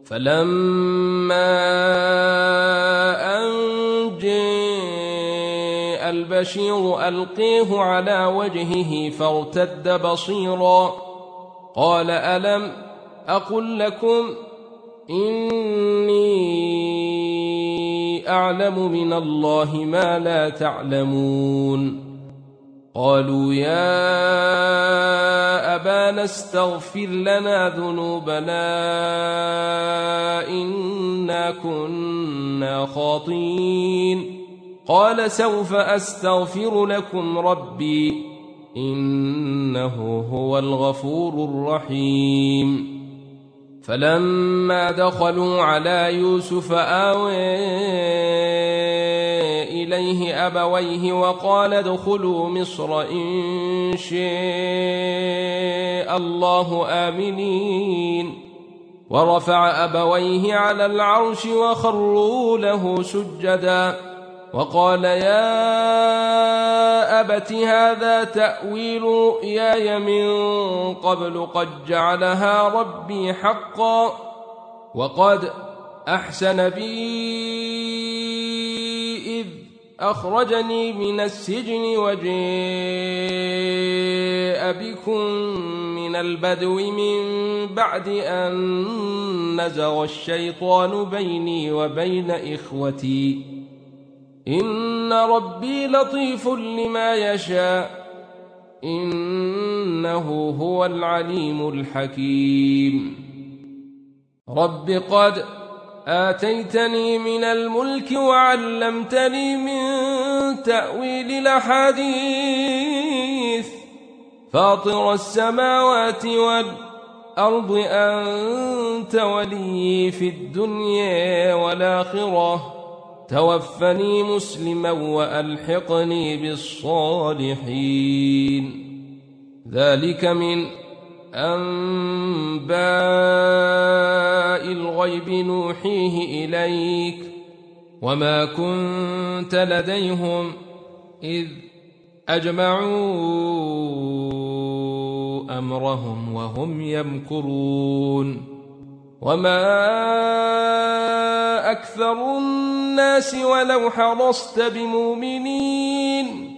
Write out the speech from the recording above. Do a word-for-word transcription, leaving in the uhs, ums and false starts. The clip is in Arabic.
فلما أن جاء البشير ألقيه على وجهه فارتد بصيرا قال ألم أقل لكم إني أعلم من الله ما لا تعلمون قالوا يا أبانا استغفر لنا ذنوبنا إنا كنا خاطئين قال سوف أستغفر لكم ربي إنه هو الغفور الرحيم فلما دخلوا على يوسف آوى إليه أبويه وقال ادخلوا مصر إن شاء الله آمنين ورفع أبويه على العرش وخروا له سجدا وقال يا أبت هذا تأويل رؤياي من قبل قد جعلها ربي حقا وقد أحسن بي إذ أخرجني من السجن وجاء بكم من البدو من بعد أن نزغ الشيطان بيني وبين إخوتي إن ربي لطيف لما يشاء إنه هو العليم الحكيم رب قد آتيتني من الملك وعلمتني من تأويل الأحاديث فاطر السماوات والأرض أنت ولي في الدنيا والآخرة توفني مسلما وألحقني بالصالحين ذلك من أنباء الغيب نوحيه إليك وما كنت لديهم إذ أجمعوا أمرهم وهم يمكرون وما أكثر الناس ولو حرصت بمؤمنين